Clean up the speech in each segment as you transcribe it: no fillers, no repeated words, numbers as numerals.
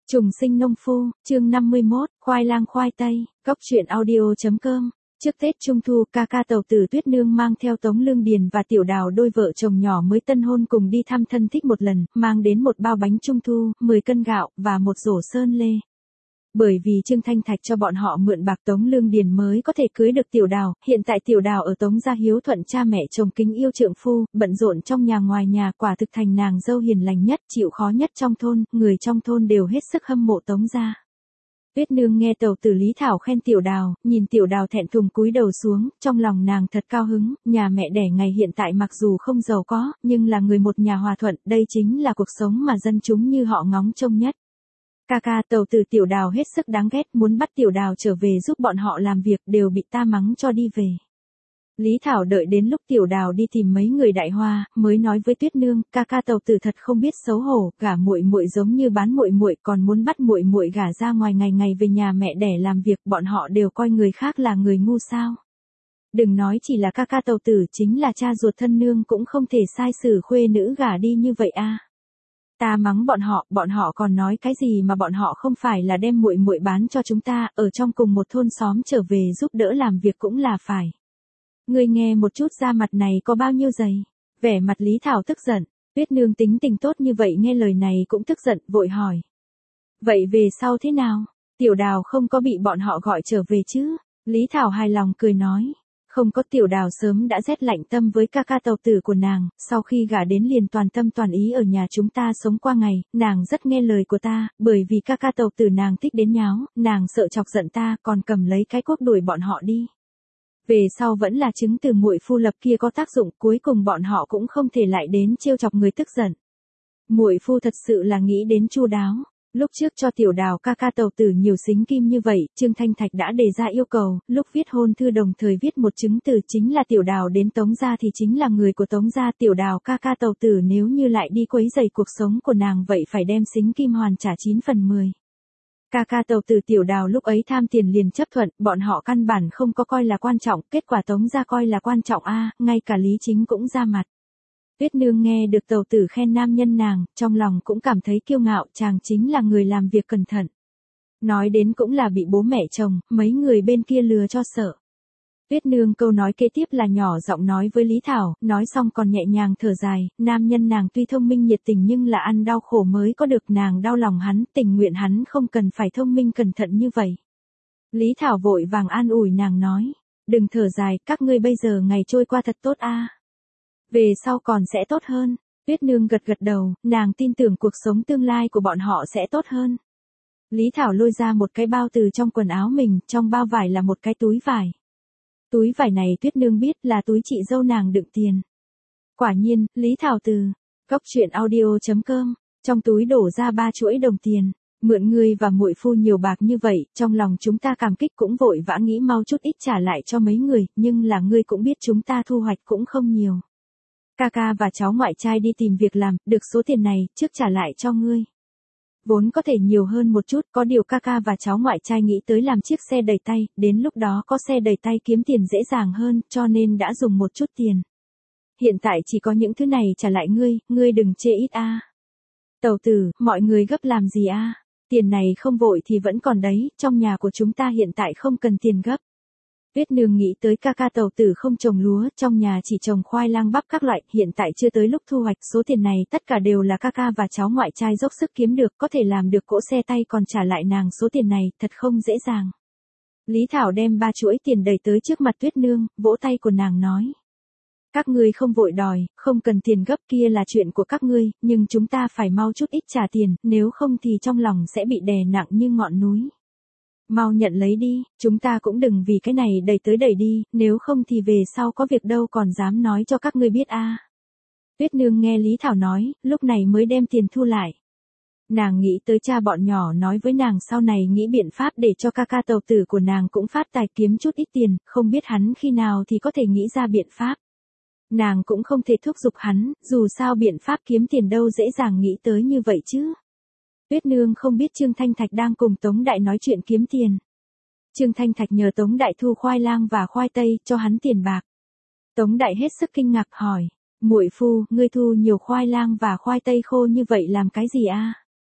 Trùng sinh nông phu, chương 51, khoai lang khoai tây, Cóc truyện audio.com. Trước Tết Trung Thu, ca ca Tàu Tử Tuyết Nương mang theo Tống Lương Điền và Tiểu Đào đôi vợ chồng nhỏ mới tân hôn cùng đi thăm thân thích một lần, mang đến một bao bánh Trung Thu, 10 cân gạo, và một rổ sơn lê. Bởi vì Trương Thanh Thạch cho bọn họ mượn bạc Tống Lương Điền mới có thể cưới được Tiểu Đào, hiện tại Tiểu Đào ở Tống gia hiếu thuận cha mẹ chồng kính yêu trượng phu, bận rộn trong nhà ngoài nhà, quả thực thành nàng dâu hiền lành nhất, chịu khó nhất trong thôn, người trong thôn đều hết sức hâm mộ Tống gia. Tuyết Nương nghe Tàu Tử Lý Thảo khen Tiểu Đào, nhìn Tiểu Đào thẹn thùng cúi đầu xuống, trong lòng nàng thật cao hứng, nhà mẹ đẻ ngày hiện tại mặc dù không giàu có, nhưng là người một nhà hòa thuận, đây chính là cuộc sống mà dân chúng như họ ngóng trông nhất. Ca ca Tàu Tử Tiểu Đào hết sức đáng ghét, muốn bắt Tiểu Đào trở về giúp bọn họ làm việc, đều bị ta mắng cho đi về. Lý Thảo đợi đến lúc Tiểu Đào đi tìm mấy người đại hoa, mới nói với Tuyết Nương, ca ca Tàu Tử thật không biết xấu hổ, gả muội muội giống như bán muội muội, còn muốn bắt muội muội gả ra ngoài ngày ngày về nhà mẹ đẻ làm việc, bọn họ đều coi người khác là người ngu sao? Đừng nói chỉ là ca ca Tàu Tử, chính là cha ruột thân nương cũng không thể sai xử khuê nữ gả đi như vậy a. Ta mắng bọn họ còn nói cái gì mà bọn họ không phải là đem muội muội bán cho chúng ta, ở trong cùng một thôn xóm trở về giúp đỡ làm việc cũng là phải. Ngươi nghe một chút, da mặt này có bao nhiêu dày? Vẻ mặt Lý Thảo tức giận, Tuyết Nương tính tình tốt như vậy nghe lời này cũng tức giận, vội hỏi. Vậy về sau thế nào? Tiểu Đào không có bị bọn họ gọi trở về chứ? Lý Thảo hài lòng cười nói. Không có, Tiểu Đào sớm đã rét lạnh tâm với ca ca Tàu Tử của nàng, sau khi gả đến liền toàn tâm toàn ý ở nhà chúng ta sống qua ngày, nàng rất nghe lời của ta, bởi vì ca ca Tàu Tử nàng thích đến nháo, nàng sợ chọc giận ta, còn cầm lấy cái cuốc đuổi bọn họ đi. Về sau vẫn là chứng từ muội phu lập kia có tác dụng, cuối cùng bọn họ cũng không thể lại đến trêu chọc người tức giận. Muội phu thật sự là nghĩ đến chu đáo. Lúc trước cho Tiểu Đào ca ca Tàu Tử nhiều xính kim như vậy, Trương Thanh Thạch đã đề ra yêu cầu, lúc viết hôn thư đồng thời viết một chứng từ chính là Tiểu Đào đến Tống gia thì chính là người của Tống gia. Tiểu Đào ca ca Tàu Tử nếu như lại đi quấy rầy cuộc sống của nàng vậy phải đem xính kim hoàn trả 9 phần 10. Ca ca Tàu Tử Tiểu Đào lúc ấy tham tiền liền chấp thuận, bọn họ căn bản không có coi là quan trọng, kết quả Tống gia coi là quan trọng a, ngay cả Lý Chính cũng ra mặt. Tuyết Nương nghe được Tàu Tử khen nam nhân nàng, trong lòng cũng cảm thấy kiêu ngạo, chàng chính là người làm việc cẩn thận. Nói đến cũng là bị bố mẹ chồng, mấy người bên kia lừa cho sợ. Tuyết Nương câu nói kế tiếp là nhỏ giọng nói với Lý Thảo, nói xong còn nhẹ nhàng thở dài, nam nhân nàng tuy thông minh nhiệt tình nhưng là ăn đau khổ mới có được, nàng đau lòng hắn, tình nguyện hắn không cần phải thông minh cẩn thận như vậy. Lý Thảo vội vàng an ủi nàng nói, đừng thở dài, các ngươi bây giờ ngày trôi qua thật tốt a. Về sau còn sẽ tốt hơn. Tuyết Nương gật gật đầu, nàng tin tưởng cuộc sống tương lai của bọn họ sẽ tốt hơn. Lý Thảo lôi ra một cái bao từ trong quần áo mình, trong bao vải là một cái túi vải. Túi vải này Tuyết Nương biết là túi chị dâu nàng đựng tiền. Quả nhiên, Lý Thảo từ Cóc truyện audio.com, trong túi đổ ra 3 chuỗi đồng tiền. Mượn ngươi và muội phu nhiều bạc như vậy, trong lòng chúng ta cảm kích cũng vội vã nghĩ mau chút ít trả lại cho mấy người, nhưng là ngươi cũng biết chúng ta thu hoạch cũng không nhiều. Ca ca và cháu ngoại trai đi tìm việc làm, được số tiền này, trước trả lại cho ngươi. Vốn có thể nhiều hơn một chút, có điều ca ca và cháu ngoại trai nghĩ tới làm chiếc xe đẩy tay, đến lúc đó có xe đẩy tay kiếm tiền dễ dàng hơn, cho nên đã dùng một chút tiền. Hiện tại chỉ có những thứ này trả lại ngươi đừng chê ít a. Tàu Tử, mọi người gấp làm gì a? Tiền này không vội thì vẫn còn đấy, trong nhà của chúng ta hiện tại không cần tiền gấp. Tuyết Nương nghĩ tới ca ca Tàu Tử không trồng lúa, trong nhà chỉ trồng khoai lang bắp các loại, hiện tại chưa tới lúc thu hoạch, số tiền này tất cả đều là ca ca và cháu ngoại trai dốc sức kiếm được, có thể làm được cỗ xe tay còn trả lại nàng số tiền này, thật không dễ dàng. Lý Thảo đem 3 chuỗi tiền đẩy tới trước mặt Tuyết Nương, vỗ tay của nàng nói. Các ngươi không vội đòi, không cần tiền gấp, kia là chuyện của các ngươi, nhưng chúng ta phải mau chút ít trả tiền, nếu không thì trong lòng sẽ bị đè nặng như ngọn núi. Mau nhận lấy đi, chúng ta cũng đừng vì cái này đẩy tới đẩy đi, nếu không thì về sau có việc đâu còn dám nói cho các ngươi biết a. Tuyết Nương nghe Lý Thảo nói, lúc này mới đem tiền thu lại. Nàng nghĩ tới cha bọn nhỏ nói với nàng sau này nghĩ biện pháp để cho ca ca Tàu Tử của nàng cũng phát tài kiếm chút ít tiền, không biết hắn khi nào thì có thể nghĩ ra biện pháp. Nàng cũng không thể thúc giục hắn, dù sao biện pháp kiếm tiền đâu dễ dàng nghĩ tới như vậy chứ. Tuyết Nương không biết Trương Thanh Thạch đang cùng Tống Đại nói chuyện kiếm tiền. Trương Thanh Thạch nhờ Tống Đại thu khoai lang và khoai tây, cho hắn tiền bạc. Tống Đại hết sức kinh ngạc hỏi, muội phu, ngươi thu nhiều khoai lang và khoai tây khô như vậy làm cái gì a?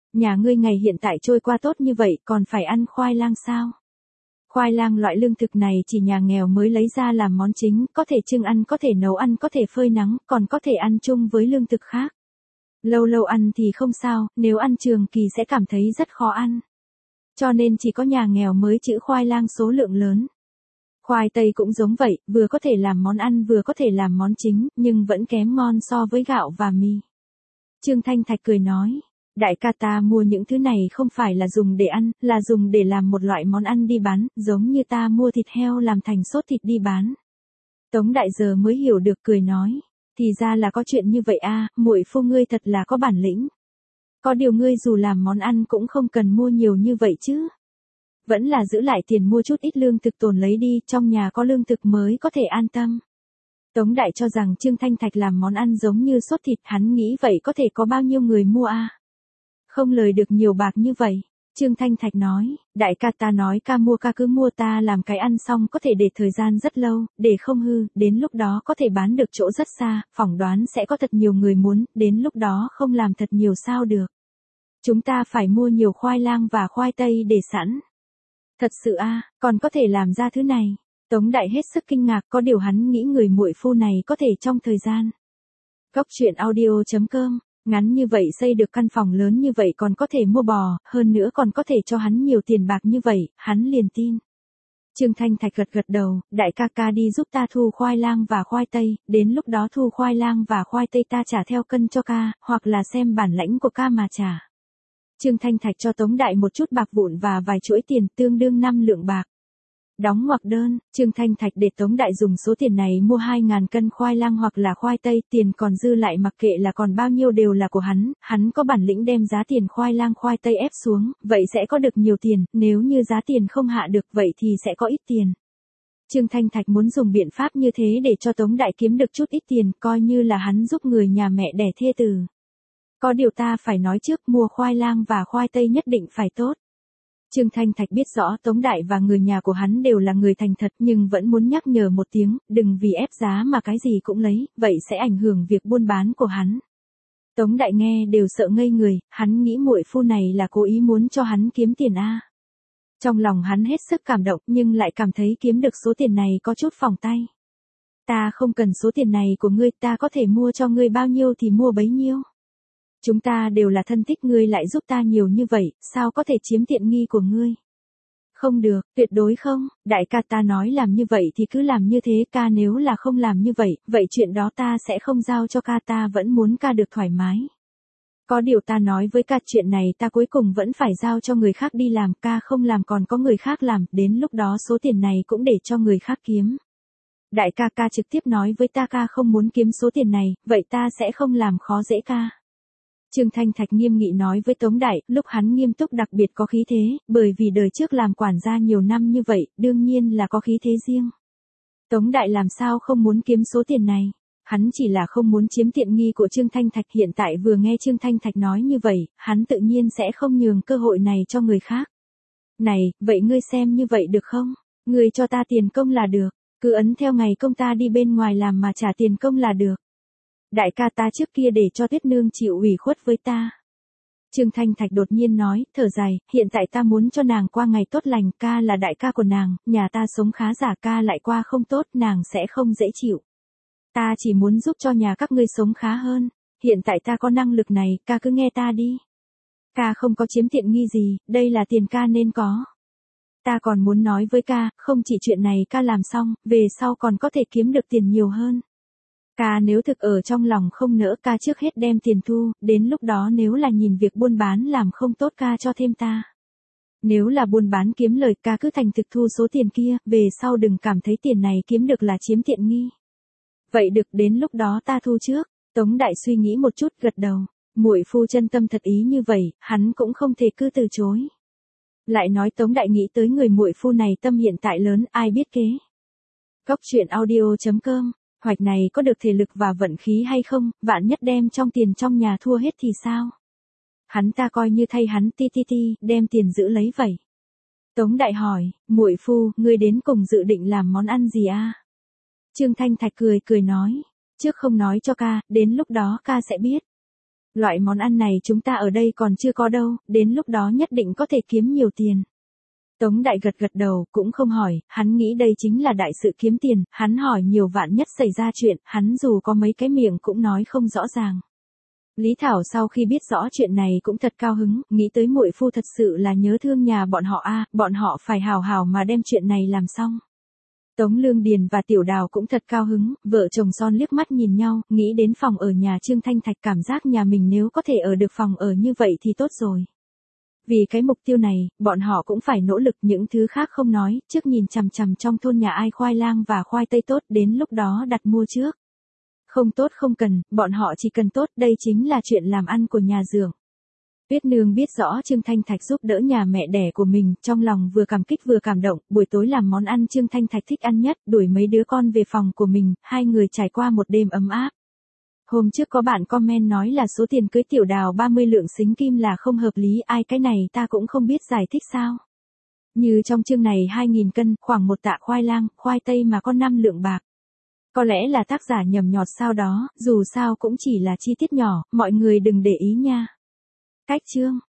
Nhà ngươi ngày hiện tại trôi qua tốt như vậy còn phải ăn khoai lang sao? Khoai lang loại lương thực này chỉ nhà nghèo mới lấy ra làm món chính, có thể chưng ăn, có thể nấu ăn, có thể phơi nắng, còn có thể ăn chung với lương thực khác. Lâu lâu ăn thì không sao, nếu ăn trường kỳ sẽ cảm thấy rất khó ăn. Cho nên chỉ có nhà nghèo mới trữ khoai lang số lượng lớn. Khoai tây cũng giống vậy, vừa có thể làm món ăn vừa có thể làm món chính, nhưng vẫn kém ngon so với gạo và mì. Trương Thanh Thạch cười nói, đại ca ta mua những thứ này không phải là dùng để ăn, là dùng để làm một loại món ăn đi bán, giống như ta mua thịt heo làm thành sốt thịt đi bán. Tống đại giờ mới hiểu được cười nói, thì ra là có chuyện như vậy a, muội phu ngươi thật là có bản lĩnh. Có điều ngươi dù làm món ăn cũng không cần mua nhiều như vậy chứ. Vẫn là giữ lại tiền mua chút ít lương thực tồn lấy đi, trong nhà có lương thực mới có thể an tâm. Tống đại cho rằng Trương Thanh Thạch làm món ăn giống như sốt thịt, hắn nghĩ vậy có thể có bao nhiêu người mua a? Không lời được nhiều bạc như vậy. Trương Thanh Thạch nói, đại ca ta nói ca mua ca cứ mua, ta làm cái ăn xong có thể để thời gian rất lâu, để không hư, đến lúc đó có thể bán được chỗ rất xa, phỏng đoán sẽ có thật nhiều người muốn, đến lúc đó không làm thật nhiều sao được. Chúng ta phải mua nhiều khoai lang và khoai tây để sẵn. Thật sự a, còn có thể làm ra thứ này. Tống đại hết sức kinh ngạc, có điều hắn nghĩ người muội phu này có thể trong thời gian. Góc truyện audio.com, ngắn như vậy xây được căn phòng lớn như vậy còn có thể mua bò, hơn nữa còn có thể cho hắn nhiều tiền bạc như vậy, hắn liền tin. Trương Thanh Thạch gật gật đầu, đại ca ca đi giúp ta thu khoai lang và khoai tây, đến lúc đó thu khoai lang và khoai tây ta trả theo cân cho ca, hoặc là xem bản lãnh của ca mà trả. Trương Thanh Thạch cho Tống đại một chút bạc vụn và vài chuỗi tiền tương đương 5 lượng bạc. Đóng ngoặc đơn, Trương Thanh Thạch để Tống đại dùng số tiền này mua 2.000 cân khoai lang hoặc là khoai tây, tiền còn dư lại mặc kệ là còn bao nhiêu đều là của hắn có bản lĩnh đem giá tiền khoai lang khoai tây ép xuống, vậy sẽ có được nhiều tiền, nếu như giá tiền không hạ được vậy thì sẽ có ít tiền. Trương Thanh Thạch muốn dùng biện pháp như thế để cho Tống đại kiếm được chút ít tiền, coi như là hắn giúp người nhà mẹ đẻ thê tử. Có điều ta phải nói trước, mua khoai lang và khoai tây nhất định phải tốt. Trương Thanh Thạch biết rõ Tống đại và người nhà của hắn đều là người thành thật, nhưng vẫn muốn nhắc nhở một tiếng, đừng vì ép giá mà cái gì cũng lấy, vậy sẽ ảnh hưởng việc buôn bán của hắn. Tống đại nghe đều sợ ngây người, hắn nghĩ muội phu này là cố ý muốn cho hắn kiếm tiền a. Trong lòng hắn hết sức cảm động nhưng lại cảm thấy kiếm được số tiền này có chút phỏng tay. Ta không cần số tiền này của ngươi, ta có thể mua cho ngươi bao nhiêu thì mua bấy nhiêu. Chúng ta đều là thân thích, ngươi lại giúp ta nhiều như vậy, sao có thể chiếm tiện nghi của ngươi? Không được, tuyệt đối không, đại ca ta nói làm như vậy thì cứ làm như thế, ca nếu là không làm như vậy, vậy chuyện đó ta sẽ không giao cho ca, ta vẫn muốn ca được thoải mái. Có điều ta nói với ca chuyện này ta cuối cùng vẫn phải giao cho người khác đi làm, ca không làm còn có người khác làm, đến lúc đó số tiền này cũng để cho người khác kiếm. Đại ca ca trực tiếp nói với ta ca không muốn kiếm số tiền này, vậy ta sẽ không làm khó dễ ca. Trương Thanh Thạch nghiêm nghị nói với Tống đại, lúc hắn nghiêm túc đặc biệt có khí thế, bởi vì đời trước làm quản gia nhiều năm như vậy, đương nhiên là có khí thế riêng. Tống đại làm sao không muốn kiếm số tiền này, hắn chỉ là không muốn chiếm tiện nghi của Trương Thanh Thạch, hiện tại vừa nghe Trương Thanh Thạch nói như vậy, hắn tự nhiên sẽ không nhường cơ hội này cho người khác. Này, vậy ngươi xem như vậy được không? Ngươi cho ta tiền công là được, cứ ấn theo ngày công ta đi bên ngoài làm mà trả tiền công là được. Đại ca ta trước kia để cho Tuyết Nương chịu ủy khuất với ta. Trương Thanh Thạch đột nhiên nói, thở dài, hiện tại ta muốn cho nàng qua ngày tốt lành, ca là đại ca của nàng, nhà ta sống khá giả, ca lại qua không tốt, nàng sẽ không dễ chịu. Ta chỉ muốn giúp cho nhà các ngươi sống khá hơn, hiện tại ta có năng lực này, ca cứ nghe ta đi. Ca không có chiếm tiện nghi gì, đây là tiền ca nên có. Ta còn muốn nói với ca, không chỉ chuyện này ca làm xong, về sau còn có thể kiếm được tiền nhiều hơn. Ca nếu thực ở trong lòng không nỡ, ca trước hết đem tiền thu, đến lúc đó nếu là nhìn việc buôn bán làm không tốt ca cho thêm ta. Nếu là buôn bán kiếm lời, ca cứ thành thực thu số tiền kia, về sau đừng cảm thấy tiền này kiếm được là chiếm tiện nghi. Vậy được, đến lúc đó ta thu trước. Tống đại suy nghĩ một chút gật đầu, muội phu chân tâm thật ý như vậy, hắn cũng không thể cứ từ chối. Lại nói Tống đại nghĩ tới người muội phu này tâm hiện tại lớn, ai biết kế. Góc truyện audio.com, hoạch này có được thể lực và vận khí hay không, vạn nhất đem trong tiền trong nhà thua hết thì sao? Hắn ta coi như thay hắn đem tiền giữ lấy vậy. Tống đại hỏi, muội phu, ngươi đến cùng dự định làm món ăn gì a? Trương Thanh Thạch cười nói, trước không nói cho ca, đến lúc đó ca sẽ biết. Loại món ăn này chúng ta ở đây còn chưa có đâu, đến lúc đó nhất định có thể kiếm nhiều tiền. Tống Đại gật gật đầu, cũng không hỏi, hắn nghĩ đây chính là đại sự kiếm tiền, hắn hỏi nhiều vạn nhất xảy ra chuyện, hắn dù có mấy cái miệng cũng nói không rõ ràng. Lý Thảo sau khi biết rõ chuyện này cũng thật cao hứng, nghĩ tới muội phu thật sự là nhớ thương nhà bọn họ bọn họ phải hào hào mà đem chuyện này làm xong. Tống Lương Điền và Tiểu Đào cũng thật cao hứng, vợ chồng son liếc mắt nhìn nhau, nghĩ đến phòng ở nhà Trương Thanh Thạch, cảm giác nhà mình nếu có thể ở được phòng ở như vậy thì tốt rồi. Vì cái mục tiêu này, bọn họ cũng phải nỗ lực, những thứ khác không nói, trước nhìn chằm chằm trong thôn nhà ai khoai lang và khoai tây tốt, đến lúc đó đặt mua trước. Không tốt không cần, bọn họ chỉ cần tốt, đây chính là chuyện làm ăn của nhà Dượng. Tuyết Nương biết rõ Trương Thanh Thạch giúp đỡ nhà mẹ đẻ của mình, trong lòng vừa cảm kích vừa cảm động, buổi tối làm món ăn Trương Thanh Thạch thích ăn nhất, đuổi mấy đứa con về phòng của mình, hai người trải qua một đêm ấm áp. Hôm trước có bạn comment nói là số tiền cưới Tiểu Đào 30 lượng xính kim là không hợp lý, ai cái này ta cũng không biết giải thích sao. Như trong chương này 2.000 cân, khoảng một tạ khoai lang, khoai tây mà có 5 lượng bạc. Có lẽ là tác giả nhầm nhọt sao đó, dù sao cũng chỉ là chi tiết nhỏ, mọi người đừng để ý nha. Cách chương